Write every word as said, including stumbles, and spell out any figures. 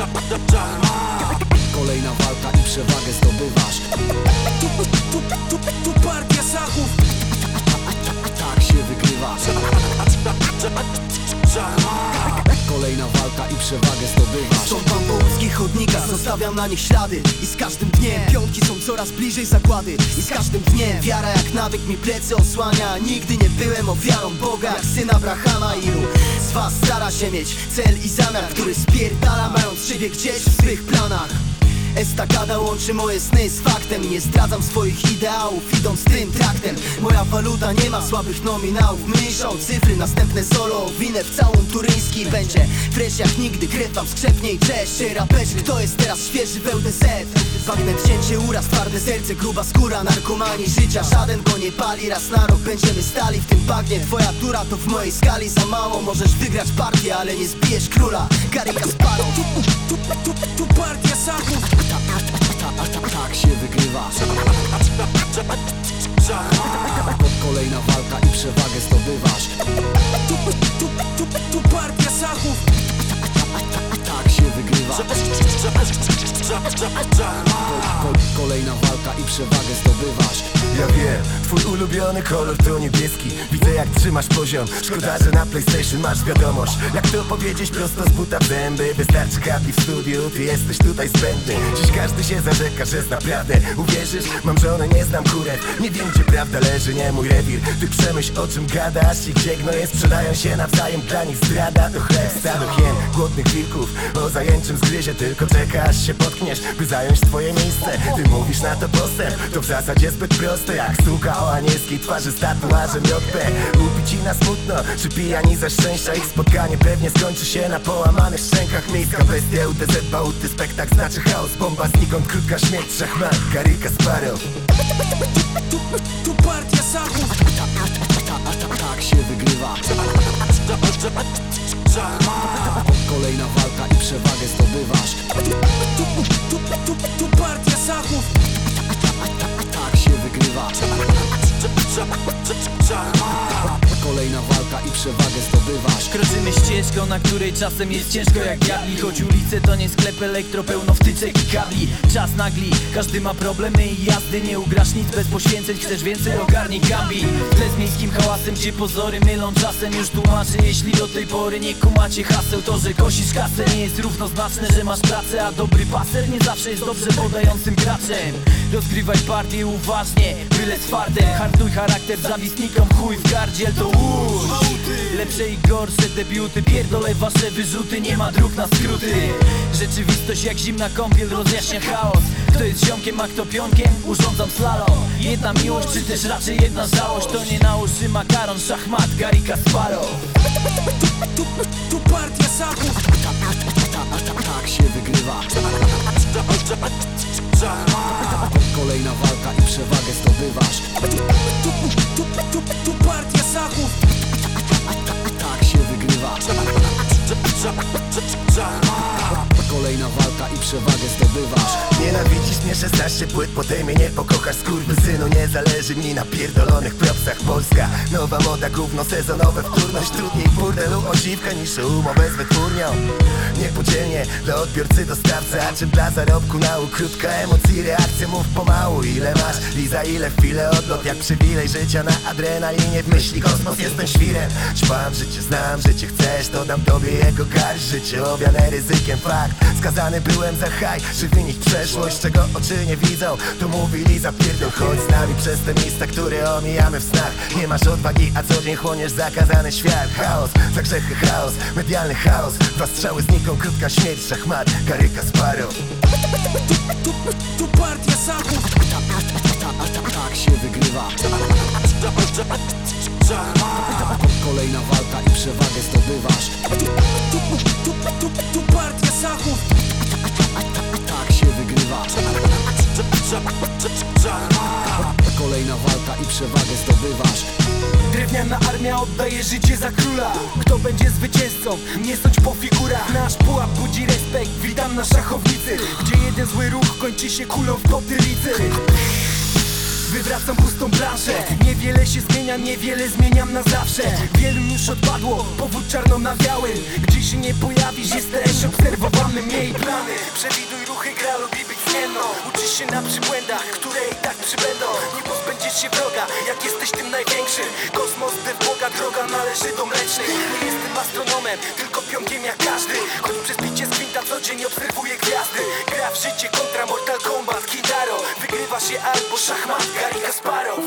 Kolejna walka i przewagę zdobywasz. Tu, tu, tu, tu partia Zachów. Tak się wygrywa. Kolejna walka i przewagę zdobywasz. Stąpam po łódzkich chodnikach, zostawiam na nich ślady. I z każdym dniem piątki są coraz bliżej zagłady. I z każdym dniem wiara jak nawyk mi plecy osłania. Nigdy nie byłem ofiarą Boga jak syn Abrahama. Ilu z was stara się mieć cel i zamiar, który spierdala, mając siebie gdzieś w swych planach. Estakada łączy moje sny z faktem i nie zdradzam swoich ideałów, idąc tym traktem. Moja waluta nie ma słabych nominałów, mniejsza o cyfry, następne solo winę w całun turyński będzie fresh jak nigdy, krew wam skrzepnie i cześć. Ej raperzy, kto jest teraz świeży w L D Z? Bagnet, cięcie, uraz, twarde serce, gruba skóra, narkomanii życia, żaden go nie pali. Raz na rok będziemy stali w tym bagnie. Twoja tura to w mojej skali za mało, możesz wygrać partię, ale nie zbijesz króla. Garika Sparrow. Tu, tu, tu, tu partia Zachów. Tak się wygrywa. Kolejna walka i przewagę zdobywasz. Tu, tu, tu, tu partia Zachów. Tak się wygrywa. Kolejna walka i przewagę zdobywasz. Ja wiem, twój ulubiony kolor to niebieski. Widzę jak trzymasz poziom. Szkoda, że na PlayStation masz wiadomość. Jak to powiedzieć prosto z buta w zęby. Wystarczy kabli w studiu, ty jesteś tutaj zbędny. Dziś każdy się zarzeka, że jest naprawdę. Uwierzysz? Mam żonę, nie znam kurew. Nie wiem gdzie prawda leży, nie mój rewir. Ty przemyśl o czym gadasz i gdzie gnoje sprzedają się nawzajem. Dla nich zdrada to chleb stado hien. Głodnych wilków o zajęczym zgryzie. Tylko czekasz się potkniesz, by zająć twoje miejsce. Ty mówisz na to postęp, to w zasadzie zbyt proste. Jak suka o anielskiej twarzy z tatuażem J P. Lubi ci na smutno, czy pijani ze szczęścia. Ich spotkanie pewnie skończy się na połamanych szczękach. Miejska bestia, U T Z, bauty, spektakl znaczy chaos. Bomba znikąd, krótka śmierć, szachmat, Garika Sparrow. Tu, tu partia Zachów. Tak się wygrywa. Kolejna walka i przewagę zdobywasz. Tu, tu, tu, tu partia Zachów. Tak się wygrywa. Kolejna walka i przewagę zdobywasz. Kroczymy ścieżką, na której czasem jest ciężko jak diabli. Choć ulice to nie sklep elektro, pełno wtyczek i kabli. Czas nagli, każdy ma problemy i jazdy. Nie ugrasz nic bez poświęceń, chcesz więcej, ogarnij gambi. W tle z miejskim hałasem, gdzie pozory mylą czasem. Już tłumaczę, jeśli do tej pory nie kumacie haseł. To, że kosisz kasę, nie jest równoznaczne, że masz pracę. A dobry paser nie zawsze jest dobrze podającym graczem. Rozgrywaj partię uważnie, byle twarde. Hartuj charakter zawistnikom, chuj w gardziel to łódź. Lepsze i gorsze debiuty, pierdolę wasze wyrzuty. Nie ma dróg na skróty. Rzeczywistość jak zimna kąpiel rozjaśnia chaos. Kto jest ziomkiem, a kto pionkiem? Urządzam slalom. Jedna miłość, czy też raczej jedna żałość. To nie na uszy makaron, szachmat, Garika Sparrow. Tu, tu, tu partia Zachów. Tak się wygrywa. Kolejna walka i przewagę zdobywasz. Tu, tu, tu, tu partia Zachów. Tak się wygrywa. Kolejna walka i przewagę zdobywasz. Nienawidzisz mnie szesnaście płyt, potem mnie nie pokochasz. Skurwysynu, nie zależy mi na pierdolonych propsach. Polska, nowa moda, gówno sezonowe, wtórność. Trudniej burdelu o dziwkę niż umowę z wytwórnią. Niepodzielnie dla odbiorcy dostawca, a czym dla zarobku nauk. Krótka emocji, reakcja, mów pomału. Ile masz i za ile chwilę odlot. Jak przywilej życia na adrenalinie, w myśli kosmos, jestem świrem. Ćpam życie, znam życie, chcesz, to dam tobie jego garść. Życie owiane ryzykiem, fakt. Skazany byłem za haj, czy wynik przeszłość, czego oczy nie widzą. To mówili zapierdol, chodź z nami przez te miejsca, które omijamy w snach. Nie masz odwagi, a co dzień chłoniesz zakazany świat. Chaos, za grzechy chaos, medialny chaos. Dwa strzały zniką, krótka śmierć, szachmat, Garika Sparrow. Tu, tu, tu partia Zachów. Tak się wygrywa. Kolejna walka i przewagę zdobywasz. Tu, tu, tu, tu partia Zachów. Tak się wygrywa. Kolejna walka i przewagę zdobywasz. Drewniana armia oddaje życie za króla. Kto będzie zwycięzcą? Nie sądź po figurach. Nasz pułap budzi respekt, witam na szachownicy, gdzie jeden zły ruch kończy się kulą w potylicy. Wywracam pustą branżę, nie wiem Wiele się zmienia, niewiele zmieniam na zawsze. Wielu już odpadło, powód czarno na białym. Gdzie się nie pojawisz, jesteś obserwowany. Miej plany, przewiduj ruchy, gra lubi być zmienną. Uczysz się na przybłędach, które i tak przybędą. Nie pozbędziesz się wroga, jak jesteś tym największym. Kosmos, ty w Boga, droga należy do mlecznych. Nie jestem astronomem, tylko pionkiem jak każdy. Choć przez picie z kwinta co dzień obserwuję gwiazdy. Gra w życie kontra Mortal Kombat, Kitaro. Wygrywa się albo szachmat, Garry Kasparow.